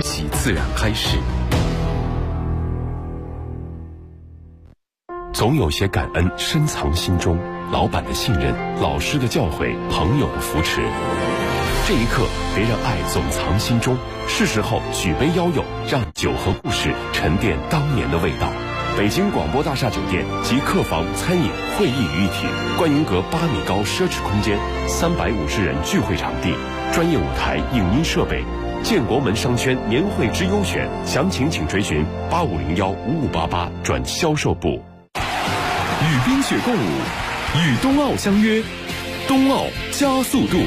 习自然开始。总有些感恩深藏心中，老板的信任，老师的教诲，朋友的扶持。这一刻，别让爱总藏心中，是时候举杯邀友，让酒和故事沉淀当年的味道。北京广播大厦酒店集客房、餐饮、会议于一体，观云阁8米高奢侈空间，350人聚会场地，专业舞台、影音设备。建国门商圈年会之优选，详情请追询85015588转销售部。 与冰雪共舞，与冬奥相约，冬奥加速度。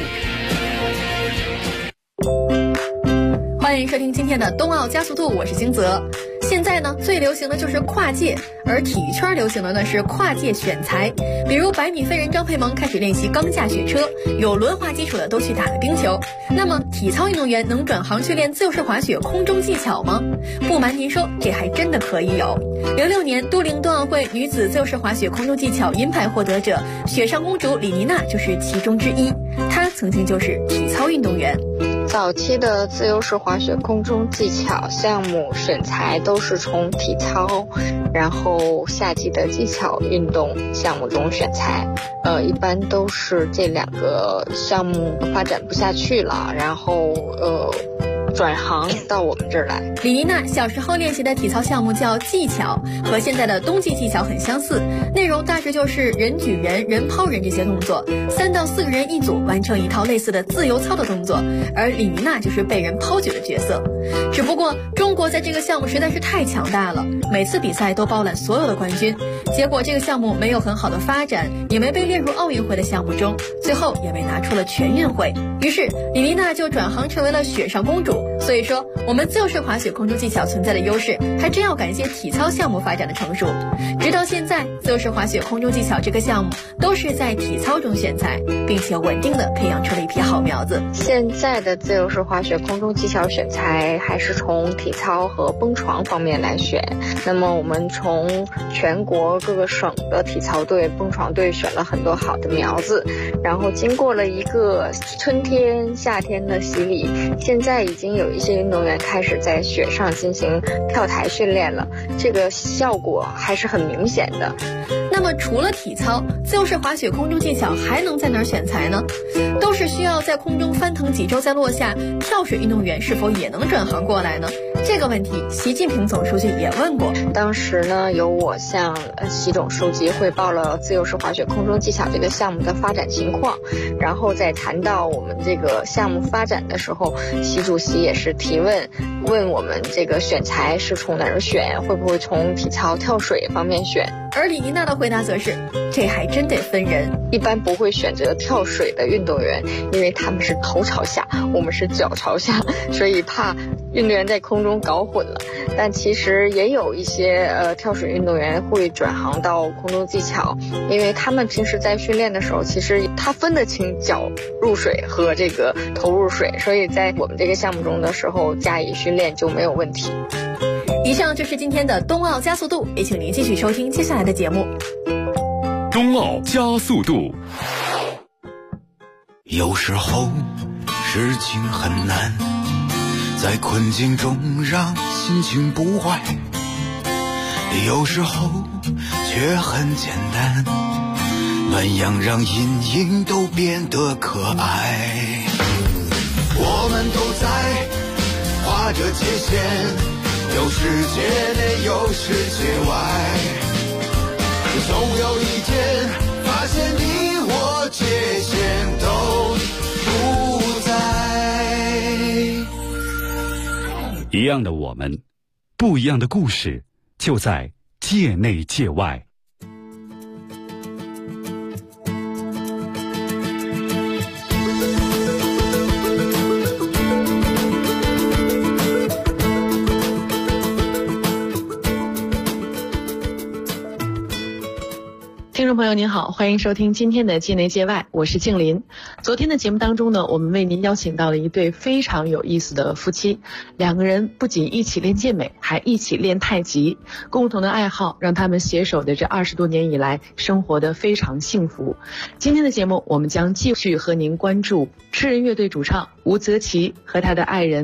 欢迎收听今天的冬奥加速度，我是金泽。现在呢，最流行的就是跨界，而体育圈流行的呢是跨界选材。比如100米飞人张佩萌开始练习钢架雪车，有轮滑基础的都去打了冰球。那么体操运动员能转行去练自由式滑雪空中技巧吗？不瞒您说，这还真的可以有。06年都灵冬奥会女子自由式滑雪空中技巧银牌获得者雪上公主李妮娜就是其中之一，她曾经就是体操运动员。 早期的自由式滑雪空中技巧项目选材都是从体操，然后夏季的技巧运动项目中选材，一般都是这2个项目发展不下去了，然后转行到我们这儿来。 李妮娜小时候练习的体操项目叫技巧，和现在的冬季技巧很相似，内容大致就是人举人、人抛人这些动作，3到4个人一组完成一套类似的自由操的动作，而李妮娜就是被人抛举的角色。只不过中国在这个项目实在是太强大了，每次比赛都包揽所有的冠军，结果这个项目没有很好的发展，也没被列入奥运会的项目中，最后也被拿出了全运会。于是李妮娜就转行成为了雪上公主。所以说，我们自由式滑雪空中技巧存在的优势，还真要感谢体操项目发展的成熟。直到现在，自由式滑雪空中技巧这个项目都是在体操中选材，并且稳定的培养出了一批好苗子。 现在的自由式滑雪空中技巧选材还是从体操和蹦床方面来选。那么我们从全国各个省的体操队、蹦床队选了很多好的苗子，然后经过了一个春天、夏天的洗礼，现在已经有一些运动员开始在雪上进行跳台训练了，这个效果还是很明显的。 那么除了体操，自由式滑雪空中技巧还能在哪儿选材呢？都是需要在空中翻腾几周再落下，跳水运动员是否也能转行过来呢？这个问题习近平总书记也问过。 当时呢，由我向习总书记汇报了自由式滑雪空中技巧这个项目的发展情况，然后在谈到我们这个项目发展的时候，习主席也是提问我们这个选材是从哪儿选，会不会从体操跳水方面选。 而李妮娜的回答则是，这还真得分人， 一般不会选择跳水的运动员，因为他们是头朝下，我们是脚朝下，所以怕运动员在空中搞混了。但其实也有一些跳水运动员会转行到空中技巧，因为他们平时在训练的时候，其实他分得清脚入水和这个头入水，所以在我们这个项目中的时候加以训练就没有问题。 以上就是今天的冬奥加速度，也请您继续收听接下来的节目。 冬奥加速度。 有时候事情很难，在困境中让心情不坏，有时候却很简单，暖阳让阴影都变得可爱。我们都在划着界限，有世界内有世界外，总有一天发现你我界限都不在。 一样的我们，不一样的故事，就在界内界外。 听众朋友您好，欢迎收听今天的界内界外，我是静林。昨天的节目当中呢，我们为您邀请到了一对非常有意思的夫妻，两个人不仅一起练健美，还一起练太极，共同的爱好让他们携手的这20多年以来生活得非常幸福。今天的节目，我们将继续和您关注吃人乐队主唱吴泽奇和他的爱人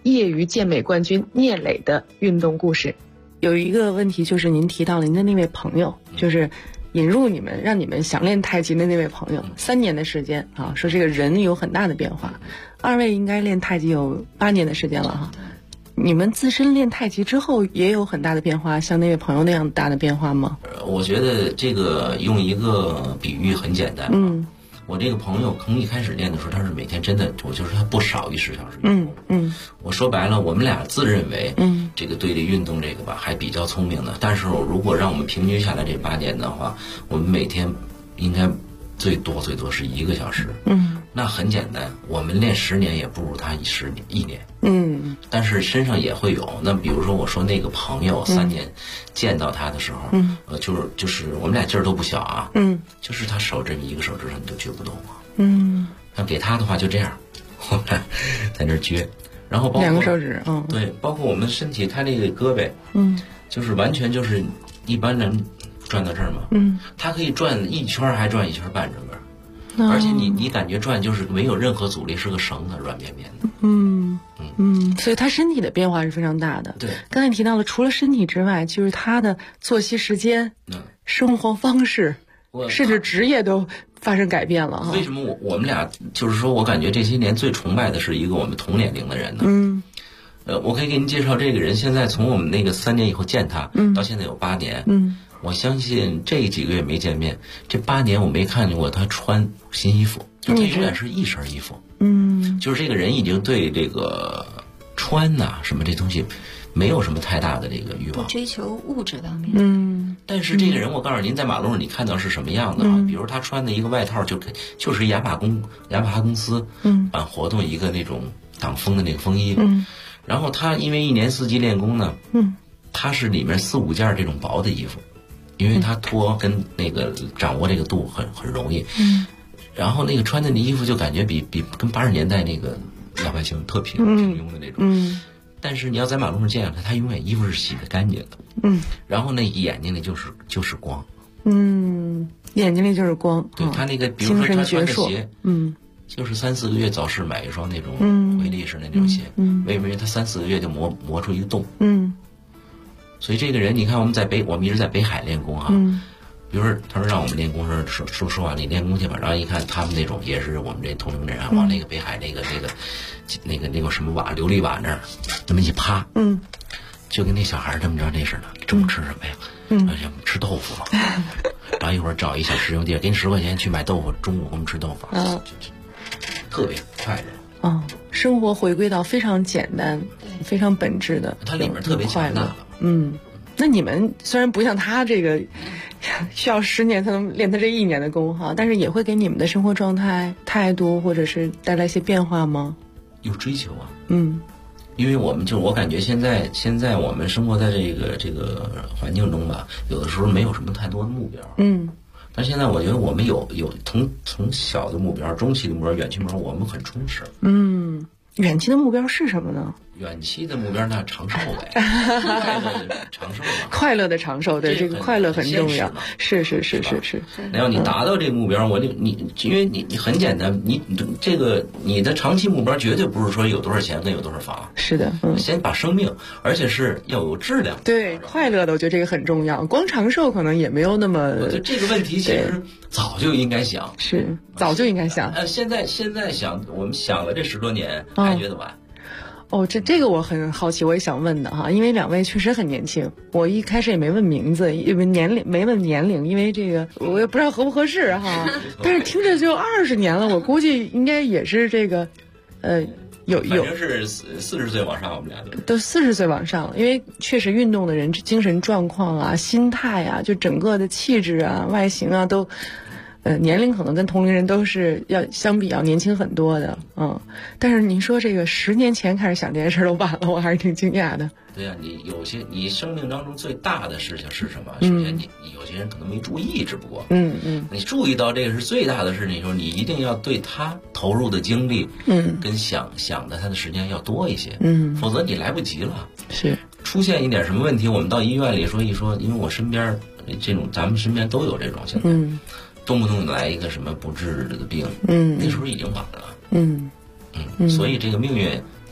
业余健美冠军聂磊的运动故事。有一个问题就是您提到了您的那位朋友，就是引入你们让你们想练太极的那位朋友，3年的时间啊，说这个人有很大的变化。2位应该练太极有8年的时间了哈，你们自身练太极之后也有很大的变化，像那位朋友那样大的变化吗？ 我觉得这个用一个比喻很简单。我这个朋友从一开始练的时候，他是每天真的，我就是他不少于10小时运动。我说白了，我们俩自认为，这个对这运动这个吧还比较聪明的。但是如果让我们平均下来这8年的话，我们每天应该最多是1个小时。那很简单，我们练10年也不如他1年。但是身上也会有。那比如说我说那个朋友3年见到他的时候，就是我们俩劲儿都不小啊。就是他手这一个手指头你都撅不动啊。那给他的话就这样，我们在那撅，然后包括2 个手指， 对，包括我们身体，他那个胳膊，就是完全就是一般人转到这儿嘛，他可以转1圈还转1圈半整个。而且你感觉转就是没有任何阻力，是个绳子，软绵绵的。 所以他身体的变化是非常大的。 对， 刚才你提到了，除了身体之外，就是他的作息时间、生活方式，甚至职业都发生改变了哈。 为什么我们俩就是说我感觉这些年最崇拜的是一个我们同年龄的人呢？我可以给您介绍这个人，现在从我们那个3年以后见他，到现在有8年。我相信这几个月没见面，这8年我没看见过他穿新衣服，就他永远是一身衣服。就是这个人已经对这个穿呐什么这东西没有什么太大的这个欲望， 不追求物质方面。 但是这个人，我告诉您，在马路上你看到是什么样的啊？比如他穿的一个外套，就是雅马哈公司办活动一个那种挡风的那个风衣。然后他因为1年4季练功呢，他是里面4、5件这种薄的衣服。因为他脱跟那个掌握这个度很容易。然后那个穿的那衣服就感觉比跟80年代那个老百姓特平庸的那种。但是你要在马路上见他永远衣服是洗得干净的。然后那眼睛里就是光。 眼睛里就是光。 对，他那个比如说他穿的鞋，就是3、4个月早市买一双那种回力式的那种鞋，为什么他3、4个月就磨出一个洞。所以这个人，你看我们一直在北海练功啊。比如说他说让我们练功时说实话，你练功去吧。然后一看他们那种也是我们这同龄人啊，往那个北海那个什么瓦琉璃瓦那儿那么一趴，就跟那小孩这么着那似的。中午吃什么呀？吃豆腐嘛。然后一会儿找一小食用地，给你10块钱去买豆腐，中午我们吃豆腐，特别快乐。 生活回归到非常简单、非常本质的， 它里面特别强大。 那你们虽然不像他这个需要10年才能练他这1年的功哈，但是也会给你们的生活状态、态度或者是带来一些变化吗？ 有追求啊。因为我感觉现在我们生活在这个环境中吧，有的时候没有什么太多的目标。但现在我觉得我们有从小的目标、中期的目标、远期目标，我们很充实。 远期的目标是什么呢？ 远期的目标那长寿呗，快乐的长寿嘛。 快乐的长寿，对，这个快乐很重要。是。 然后你达到这个目标，因为你很简单，你的长期目标绝对不是说有多少钱跟有多少房。 是的， 先把生命，而且是要有质量。 对，快乐的，我觉得这个很重要。光长寿可能也没有那么。 我觉得这个问题其实早就应该想。 是，早就应该想。 现在想，我们想了这10多年，还觉得晚。 这个我很好奇，我也想问的哈，因为2位确实很年轻，我一开始也没问名字，因为没问年龄，因为这个我也不知道合不合适哈。但是听着就20年了，我估计应该也是这个，反正是40岁往上，我们俩都40岁往上了，因为确实运动的人精神状况啊、心态啊，就整个的气质啊、外形啊都。年龄可能跟同龄人都是相比要年轻很多的，但是您说这个10年前开始想这件事都晚了，我还是挺惊讶的。 对呀，你生命当中最大的事情是什么？首先你有些人可能没注意，只不过你注意到这个是最大的事情的时候，你一定要对他投入的精力跟想的他的时间要多一些，否则你来不及了。 是出现一点什么问题，我们到医院里说一说，因为我身边这种咱们身边都有这种现在。动不动来一个什么不治的病，那时候已经晚了。所以这个命运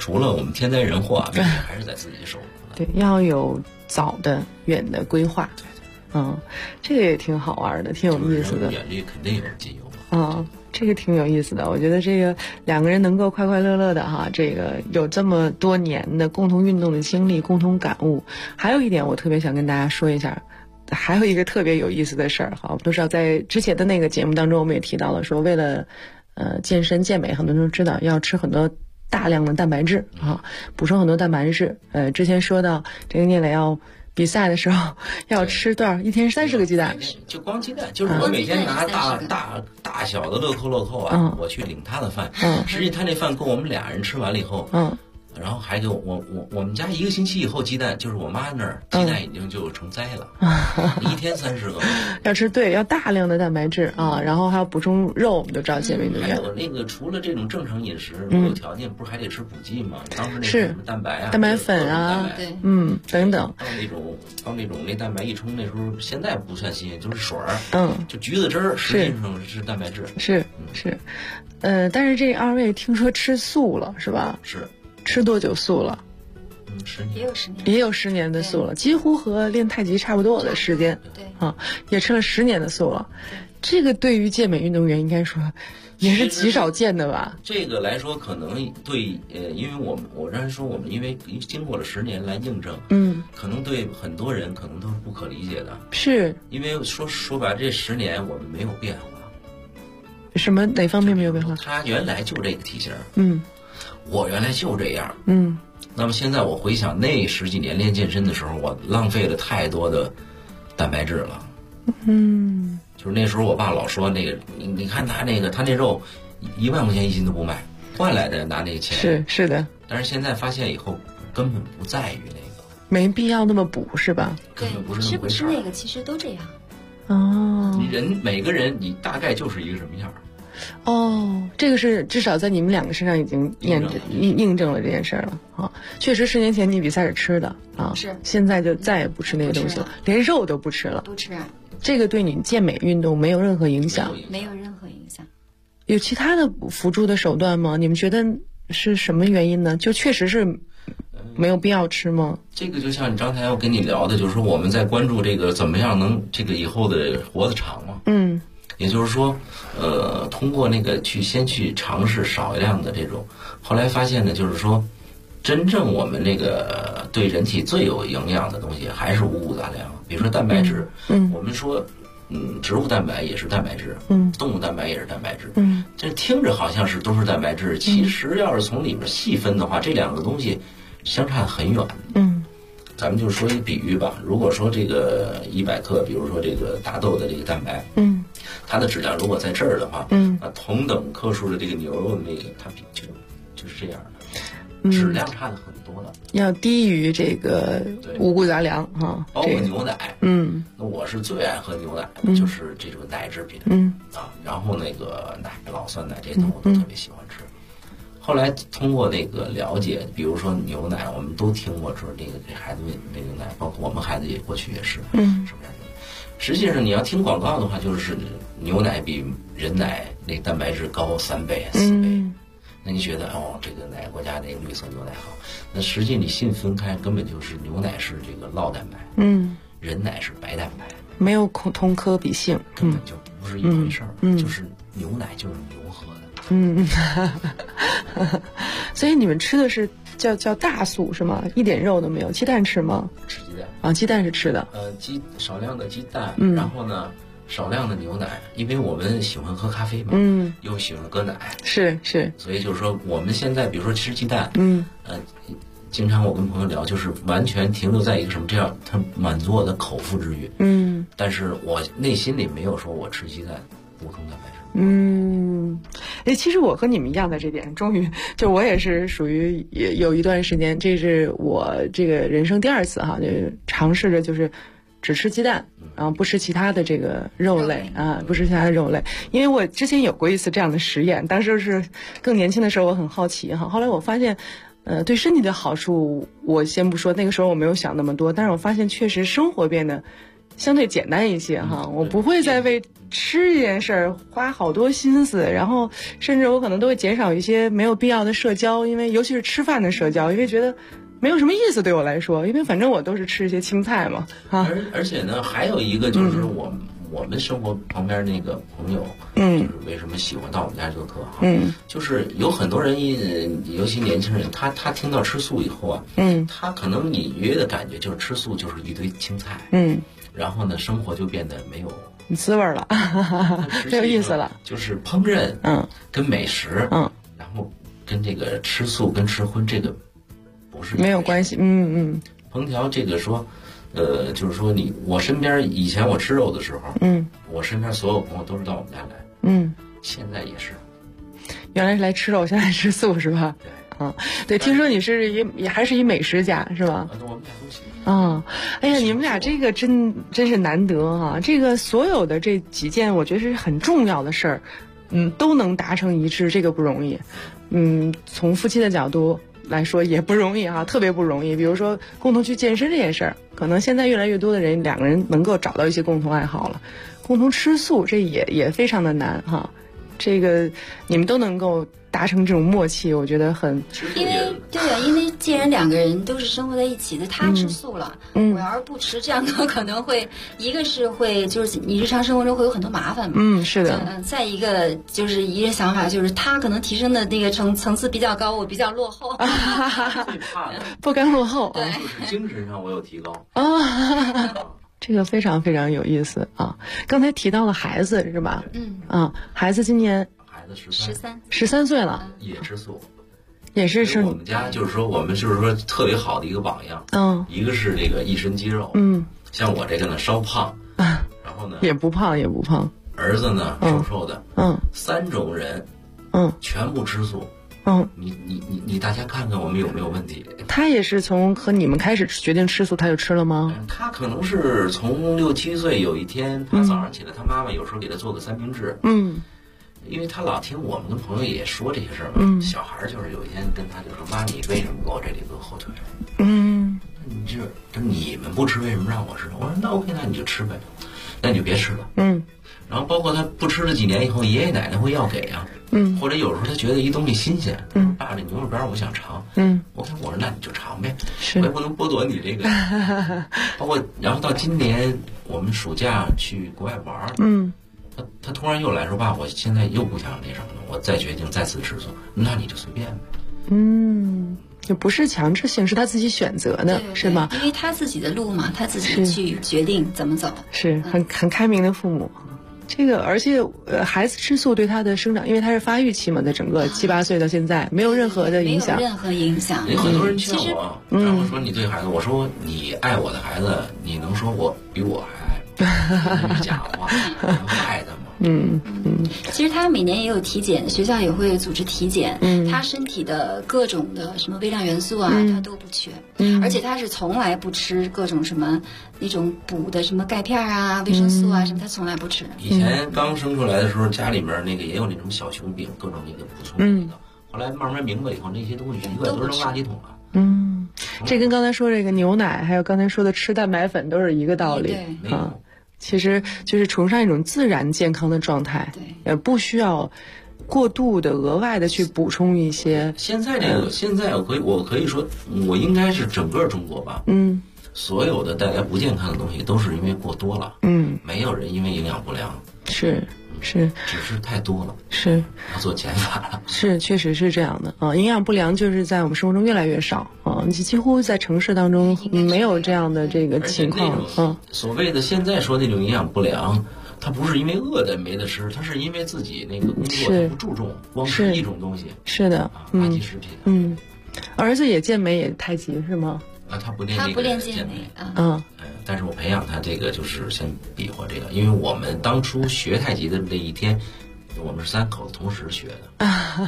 除了我们天灾人祸啊，还是在自己手里。 对，要有早的、远的规划。对，这个也挺好玩的，挺有意思的。 远虑肯定有近忧嘛。 这个挺有意思的。我觉得这个两个人能够快快乐乐的哈，这个有这么多年的共同运动的经历、共同感悟。还有一点，我特别想跟大家说一下。还有一个特别有意思的事儿哈，我们都知道，在之前的那个节目当中，我们也提到了说，为了健身健美，很多人都知道要吃很多大量的蛋白质啊，补充很多蛋白质。之前说到这个聂磊要比赛的时候要吃多少？一天30个鸡蛋， 就光鸡蛋，就是我每天拿大小的乐扣啊，我去领他的饭，实际他那饭够我们俩人吃完了以后，然后还给我们家1个星期以后鸡蛋，就是我妈那儿鸡蛋已经就成灾了，一天30个。 要吃要大量的蛋白质啊，然后还要补充肉，我们都知道健美运动员。 还有那个除了这种正常饮食，有条件不是还得吃补剂吗？当时那什么蛋白啊、 蛋白粉啊， 对， 等等。 到那种那蛋白一冲，那时候现在不算新，就是水儿，就橘子汁儿，实际上是蛋白质。 是，但是这2位听说吃素了，是吧？ 是。 吃多久素了 ？10年， 也有10年的素了，几乎和练太极差不多的时间。 对也吃了10年的素了。这个对于健美运动员应该说也是极少见的吧？ 这个来说，可能对因为我刚才说我们因为经过了10年来印证，可能对很多人可能都是不可理解的。 是因为说白了，这10年我们没有变化。 哪方面没有变化？ 他原来就这个体型，我原来就这样，那么现在我回想那10几年练健身的时候，我浪费了太多的蛋白质了，就是那时候我爸老说那个，你看他那肉1万块钱1斤都不卖，换来的拿那个钱， 是的。 但是现在发现以后，根本不在于那个， 没必要那么补，是吧？ 根本不是那么回事。 吃不吃那个其实都这样。 每个人你大概就是一个什么样。 这个是至少在你们2个身上已经印证了这件事了啊！确实10年前你比赛是吃的啊， 是现在就再也不吃那个东西了，连肉都不吃了。 不吃。 这个对你健美运动没有任何影响？ 没有任何影响。 有其他的辅助的手段吗？你们觉得是什么原因呢？就确实是没有必要吃吗？ 这个就像你刚才我跟你聊的，就是说我们在关注这个怎么样能这个以后的活得长嘛。也就是说，通过那个先去尝试少量的这种，后来发现呢，就是说，真正我们这个对人体最有营养的东西还是五谷杂粮，比如说蛋白质。我们说，植物蛋白也是蛋白质，动物蛋白也是蛋白质。这听着好像是都是蛋白质，其实要是从里面细分的话，这2个东西相差很远。咱们就说一比喻吧，如果说这个100克，比如说这个大豆的这个蛋白，它的质量如果在这儿的话，那同等克数的这个牛肉的那个，它就是这样的，质量差的很多了， 要低于这个五谷杂粮哈， 包括牛奶，那我是最爱喝牛奶的，就是这种奶制品，然后那个奶酪、酸奶这些我都特别喜欢吃。后来通过那个了解，比如说牛奶，我们都听过说那个给孩子喂牛奶，包括我们孩子也过去也是，什么样的？实际上你要听广告的话，就是牛奶比人奶那蛋白质高3倍、4倍。那你觉得这个哪个国家那个绿色牛奶好？那实际你细分开，根本就是牛奶是这个酪蛋白，人奶是白蛋白， 没有同科比性， 根本就不是一回事儿。就是牛奶就是牛喝的。 所以你们吃的是叫大素是吗？一点肉都没有。鸡蛋吃吗？ 吃鸡蛋啊，鸡蛋是吃的。 少量的鸡蛋，然后呢少量的牛奶，因为我们喜欢喝咖啡嘛，又喜欢喝奶， 是， 所以就是说我们现在比如说吃鸡蛋，经常我跟朋友聊，就是完全停留在一个什么这样，它满足我的口腹之欲，但是我内心里没有说我吃鸡蛋补充蛋白质。 其实我和你们一样在这点，终于就我也是属于也有一段时间，这是我这个人生第2次哈，就尝试着就是只吃鸡蛋，然后不吃其他的这个肉类啊，不吃其他的肉类。因为我之前有过一次这样的实验，当时是更年轻的时候，我很好奇哈。后来我发现，对身体的好处我先不说，那个时候我没有想那么多，但是我发现确实生活变得相对简单一些哈，我不会再为吃这件事儿花好多心思，然后甚至我可能都会减少一些没有必要的社交，因为尤其是吃饭的社交，因为觉得没有什么意思对我来说，因为反正我都是吃一些青菜嘛啊。 而且呢，还有一个就是我们生活旁边那个朋友，就是为什么喜欢到我们家做客哈，就是有很多人，尤其年轻人，他听到吃素以后啊，他可能隐约的感觉就是吃素就是一堆青菜，然后呢，生活就变得没有滋味了，没有意思了， 就是烹饪，跟美食，然后跟这个吃素跟吃荤这个不是没有关系， 烹调这个说。就是说我身边以前我吃肉的时候，我身边所有朋友都是到我们家来，现在也是， 原来是来吃肉，现在吃素是吧？ 对， 对，听说你是也还是一美食家是吧？ 我们俩都行。 哎呀，你们俩这个真是难得啊！这个所有的这几件，我觉得是很重要的事儿，都能达成一致，这个不容易。从夫妻的角度来说也不容易啊，特别不容易。比如说共同去健身这件事儿，可能现在越来越多的人两个人能够找到一些共同爱好了。共同吃素这也非常的难哈，这个你们都能够达成这种默契，我觉得很。 因为既然两个人都是生活在一起的，他吃素了，我要是不吃，这样的可能会一个是会就是你日常生活中会有很多麻烦嘛。 是的。 再一个就是一个想法，就是他可能提升的那个层次比较高，我比较落后。 最怕的不甘落后。 对， 就是精神上我有提高。 这个非常非常有意思啊！刚才提到了孩子是吧？孩子今年13岁了， 也吃素， 也是吃。 我们家就是说，我们就是说特别好的一个榜样。一个是这个一身肌肉，像我这个呢稍胖，然后呢也不胖。 儿子呢瘦瘦的，3种人，全部吃素。你大家看看我们有没有问题？ 他也是从和你们开始决定吃素，他就吃了吗？ 他可能是从6、7岁有一天，他早上起来，他妈妈有时候给他做个三明治。因为他老听我们跟朋友也说这些事儿嘛。小孩就是有一天跟他就说：“妈，你为什么给我这里搁后腿？”你们不吃，为什么让我吃？我说那 OK， 那你就吃呗，那你就别吃了。然后包括他不吃了几年以后，爷爷奶奶会要给啊。或者有时候他觉得一东西新鲜，爸，这牛肉干我想尝，我说那你就尝呗，我也不能剥夺你这个。包括然后到今年我们暑假去国外玩，他突然又来说，爸，我现在又不想那什么了，我再决定再次吃素，那你就随便呗。 就不是强制性，是他自己选择的，是吗？ 因为他自己的路嘛，他自己去决定怎么走， 是很开明的父母。这个，而且孩子吃素对他的生长，因为他是发育期嘛，在整个7、8岁到现在没有任何的影响， 没有任何影响。 有很多人劝我，然后说你对孩子，我说你爱我的孩子，你能说我比我还爱？那是假话，能爱他吗？ 其实他每年也有体检，学校也会组织体检，他身体的各种的什么微量元素啊，他都不缺，而且他是从来不吃各种什么那种补的什么钙片啊、维生素啊什么，他从来不吃。 以前刚生出来的时候，家里面那个也有那种小熊饼，各种那个补充的那个，后来慢慢明白以后，那些东西一个都扔垃圾桶了。 这跟刚才说这个牛奶，还有刚才说的吃蛋白粉都是一个道理啊。其实就是崇尚一种自然健康的状态，不需要过度的额外的去补充一些。 现在我可以说，我应该是整个中国吧，所有的带来不健康的东西都是因为过多了，没有人因为营养不良， 是， 只是太多了，要做减法了， 确实是这样的啊。营养不良就是在我们生活中越来越少啊，你几乎在城市当中没有这样的这个情况。 所谓的现在说那种营养不良，他不是因为饿的没得吃，他是因为自己那个工作他不注重，光吃一种东西。 是的， 垃圾食品。 儿子也健美也太极是吗？ 他不练健美但是我培养他这个就是先比划这个，因为我们当初学太极的那一天，我们是3口子同时学的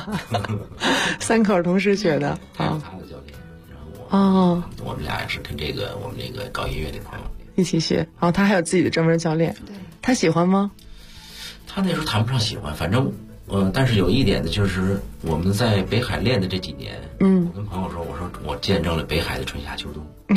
，3口同时学的。 还有他的教练，然后我们俩也是跟这个我们那个搞音乐的朋友一起学。然后他还有自己的专门教练，他喜欢吗？ 他那时候谈不上喜欢，反正但是有一点呢，就是我们在北海练的这几年，我跟朋友说，我说我见证了北海的春夏秋冬，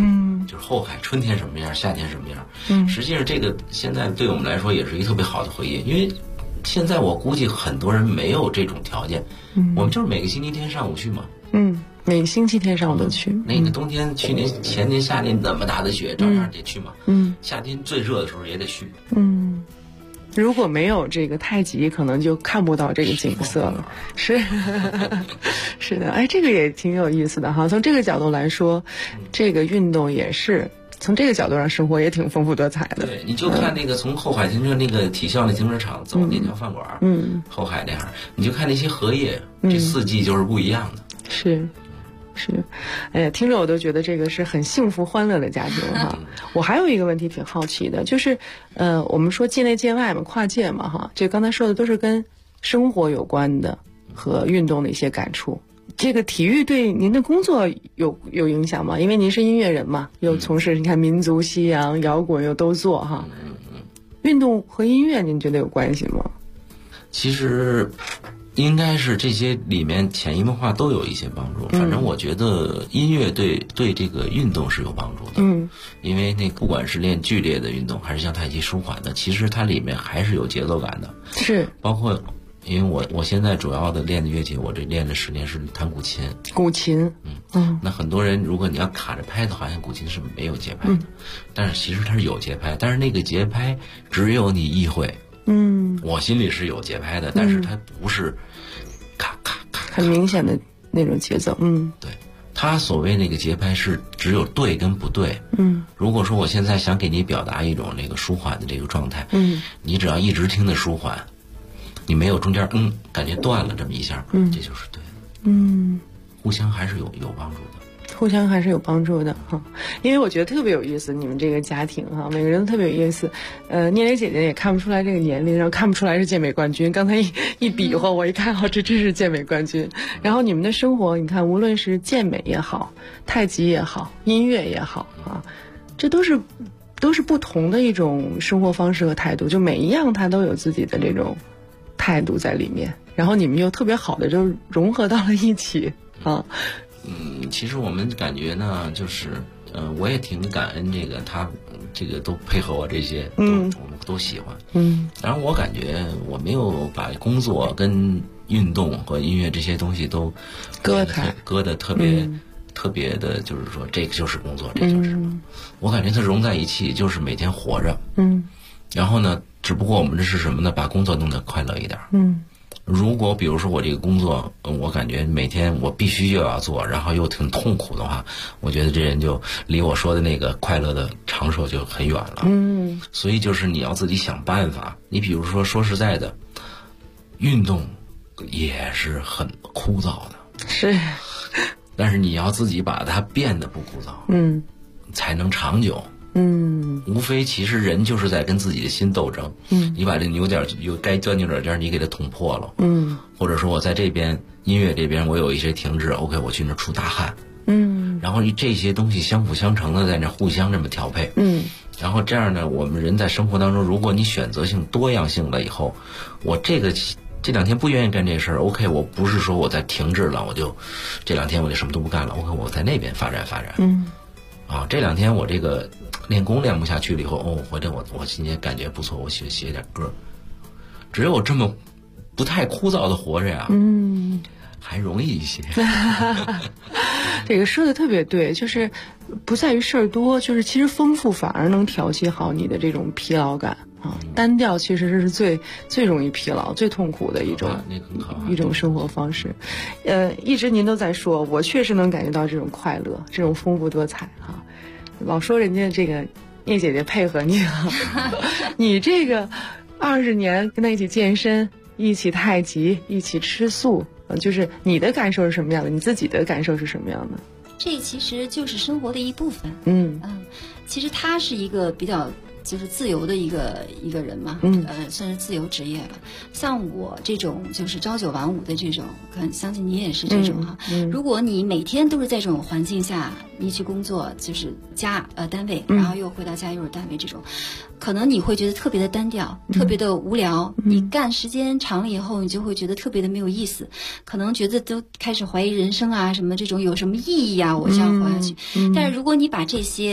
就是后海春天什么样，夏天什么样。实际上这个现在对我们来说也是一个特别好的回忆，因为现在我估计很多人没有这种条件，我们就是每个星期天上午去嘛。 每个星期天上午都去。 那个冬天、去年、前年、夏天那么大的雪，照样得去嘛。夏天最热的时候也得去。 如果没有这个太极，可能就看不到这个景色了。是的，哎，这个也挺有意思的哈。从这个角度来说，这个运动也是从这个角度上生活也挺丰富多彩的。 对，你就看那个从后海停车那个体校那停车场走那条饭馆，后海那样，你就看那些荷叶，这四季就是不一样的。 是，哎呀，听着我都觉得这个是很幸福欢乐的家庭哈。我还有一个问题挺好奇的，就是我们说界内界外嘛，跨界嘛哈，这刚才说的都是跟生活有关的和运动的一些感触。这个体育对您的工作有影响吗？因为您是音乐人嘛，又从事你看民族、西洋、摇滚又都做哈。运动和音乐您觉得有关系吗？ 其实应该是这些里面潜移默化都有一些帮助。反正我觉得音乐对这个运动是有帮助的。因为那不管是练剧烈的运动，还是像太极舒缓的，其实它里面还是有节奏感的。 是， 包括因为我现在主要的练的乐器，我这练了10年是弹古琴。 古琴， 那很多人如果你要卡着拍的，好像古琴是没有节拍的，但是其实它是有节拍，但是那个节拍只有你意会。我心里是有节拍的，但是它不是咔咔咔很明显的那种节奏。 对，它所谓那个节拍是只有对跟不对。如果说我现在想给你表达一种那个舒缓的这个状态，你只要一直听的舒缓，你没有中间感觉断了这么一下，这就是对的。互相还是有帮助的。 互相还是有帮助的哈，因为我觉得特别有意思，你们这个家庭哈，每个人都特别有意思。聂磊姐姐也看不出来这个年龄，然后看不出来是健美冠军。刚才一比划，我一看，这真是健美冠军。然后你们的生活，你看，无论是健美也好，太极也好，音乐也好啊，这都是不同的一种生活方式和态度，就每一样它都有自己的这种态度在里面。然后你们又特别好的就融合到了一起啊。 其实我们感觉呢，就是我也挺感恩这个他这个都配合我这些，我们都喜欢。然后我感觉我没有把工作跟运动和音乐这些东西都割得特别的，就是说这个就是工作，这就是什么？我感觉它融在一起，就是每天活着。然后呢，只不过我们这是什么呢？把工作弄得快乐一点。如果比如说我这个工作，我感觉每天我必须又要做，然后又挺痛苦的话，我觉得这人就离我说的那个快乐的长寿就很远了。所以就是你要自己想办法。你比如说实在的，运动也是很枯燥的， 是， 但是你要自己把它变得不枯燥，才能长久。无非其实人就是在跟自己的心斗争。你把这扭点有该钻牛角尖，你给它捅破了。或者说我在这边音乐这边我有一些停滞 ，OK， 我去那出大汗。然后这些东西相辅相成的在那互相这么调配。然后这样呢，我们人在生活当中，如果你选择性多样性了以后，我这2天不愿意干这事儿 ，OK， 我不是说我在停滞了，我就这2天我就什么都不干了 ，OK， 我在那边发展。这2天我这个练功练不下去了以后，回头我今天感觉不错，我写点歌。只有这么不太枯燥的活着呀，还容易一些。 这个说的特别对，就是不在于事儿多，就是其实丰富反而能调节好你的这种疲劳感啊。单调其实是最容易疲劳、最痛苦的一种生活方式。一直您都在说，我确实能感觉到这种快乐，这种丰富多彩啊。老说人家这个聂姐姐配合你啊，你这个20年跟她一起健身，一起太极，一起吃素，就是你的感受是什么样的？你自己的感受是什么样的？ 这其实就是生活的一部分。其实他是一个比较就是自由的一个人嘛，算是自由职业吧。像我这种就是朝9晚5的这种，相信你也是这种哈。如果你每天都是在这种环境下，你去工作，就是单位，然后又回到家又是单位这种，可能你会觉得特别的单调，特别的无聊。你干时间长了以后，你就会觉得特别的没有意思，可能觉得都开始怀疑人生啊，什么这种有什么意义啊？我这样活下去。但是如果你把这些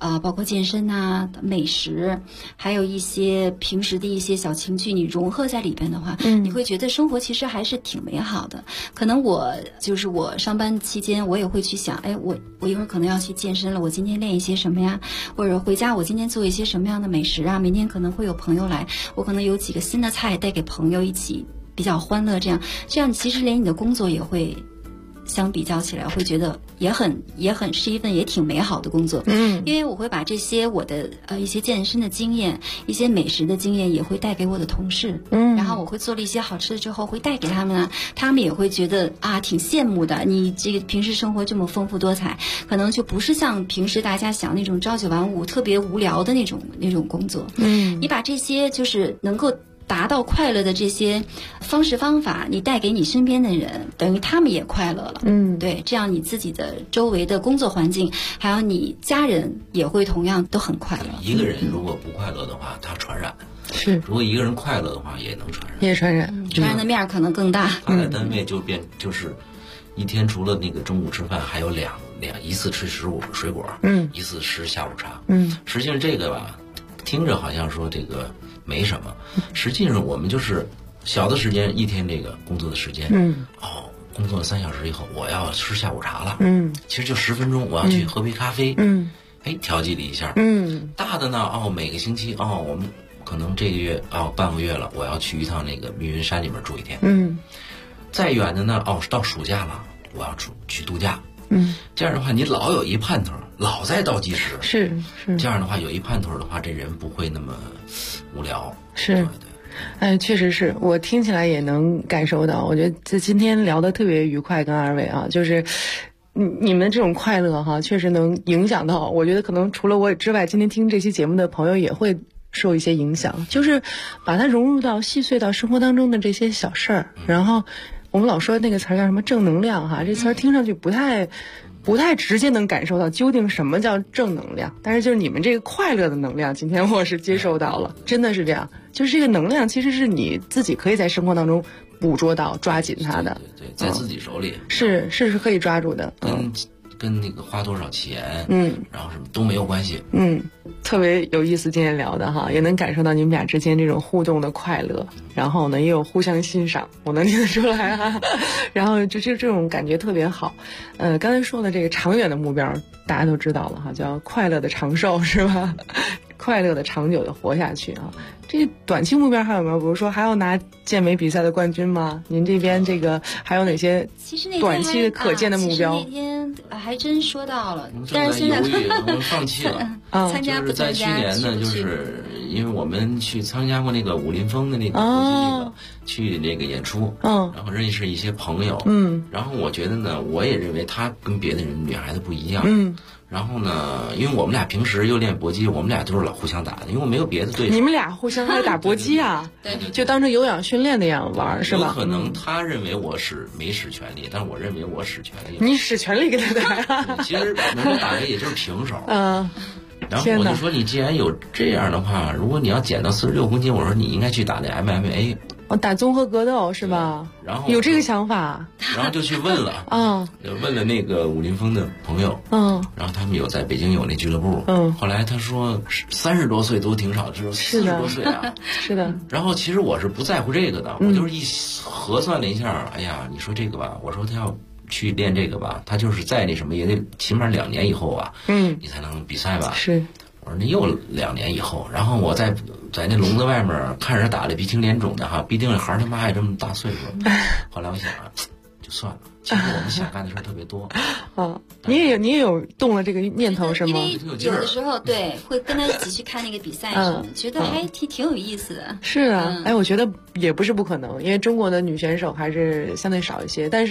包括健身啊、美食，还有一些平时的一些小情趣，你融合在里边的话，你会觉得生活其实还是挺美好的。可能我上班期间，我也会去想，哎，我一会儿可能要去健身了，我今天练一些什么呀？或者回家我今天做一些什么样的美食啊？明天可能会有朋友来，我可能有几个新的菜带给朋友一起比较欢乐，这样其实连你的工作也会。相比较起来，会觉得也很是一份也挺美好的工作。因为我会把这些我的一些健身的经验、一些美食的经验，也会带给我的同事。然后我会做了一些好吃的之后，会带给他们啊，他们也会觉得啊挺羡慕的。你这个平时生活这么丰富多彩，可能就不是像平时大家想那种朝九晚五、特别无聊的那种工作。你把这些就是能够达到快乐的这些方式方法，你带给你身边的人，等于他们也快乐了。对，这样你自己的周围的工作环境，还有你家人也会同样都很快乐。 一个人如果不快乐的话，他传染； 是， 如果一个人快乐的话，也能传染， 也传染， 传染的面可能更大。 他在单位就是一天除了那个中午吃饭，还有一次吃水果，一次吃下午茶。实际上这个吧，听着好像说这个没什么，实际上我们就是小的时间，一天这个工作的时间，工作了3小时以后，我要吃下午茶了，其实就10分钟，我要去喝杯咖啡，调剂了一下，大的呢，每个星期，我们可能这个月半个月了，我要去一趟那个密云山里面住一天，再远的呢，到暑假了，我要去度假。这样的话，你老有一盼头，老在倒计时。是。这样的话，有一盼头的话，这人不会那么无聊。是。对。 哎，确实是我听起来也能感受到。我觉得今天聊得特别愉快，跟二位啊，就是你们这种快乐哈，确实能影响到。我觉得可能除了我之外，今天听这期节目的朋友也会受一些影响，就是把它融入到细碎到生活当中的这些小事儿，然后。我们老说那个词儿叫什么正能量哈，这词儿听上去不太直接能感受到究竟什么叫正能量，但是就是你们这个快乐的能量，今天我是接受到了，真的是这样，就是这个能量其实是你自己可以在生活当中捕捉到、抓紧它的， 对，在自己手里是可以抓住的， 跟那个花多少钱，然后什么都没有关系， 特别有意思，今天聊的哈，也能感受到你们俩之间这种互动的快乐，然后呢也有互相欣赏，我能听得出来哈，然后就这种感觉特别好。刚才说的这个长远的目标，大家都知道了哈，叫快乐的长寿是吧？快乐的长久的活下去啊。这短期目标还有没有？比如说还要拿健美比赛的冠军吗？您这边这个还有哪些短期可见的目标？ 其实那天还真说到了， 但是现在我们放弃了。 参加不参加？ 就是在去年呢，就是因为我们去参加过那个武林风的那个国际去那个演出，然后认识一些朋友，然后我觉得呢，我也认为他跟别的女孩子不一样，然后呢，因为我们俩平时又练搏击，我们俩都是老互相打的，因为我没有别的对手。 你们俩互相还打搏击啊？ 对， 就当成有氧训练那样玩是吧？ 有可能他认为我没使全力，但是我认为我使全力。 你使全力跟他打？ 其实能够打的也就是平手。然后我就说，你既然有这样的话，如果你要减到46公斤，我说你应该去打那 MMA。 打综合格斗是吧？ 然后有这个想法， 然后就去问了问了那个武林风的朋友，然后他们在北京有那俱乐部，后来他说30多岁都挺少，只有40多岁啊， 是的。 然后其实我是不在乎这个的，我就是一核算了一下，哎呀，你说这个吧，我说他要去练这个吧，他就是在那什么也得起码2年以后啊，你才能比赛吧？是。我说那又2年以后，然后我在那笼子外面看着他打的鼻青脸肿的哈，必定孩儿他妈还这么大岁数。后来我想就算了，其实我们想干的事儿特别多。 你也有动了这个念头是吗？ 因为有的时候对会跟他一起去看那个比赛什么，觉得还挺有意思的。 是啊，我觉得也不是不可能，因为中国的女选手还是相对少一些，但是。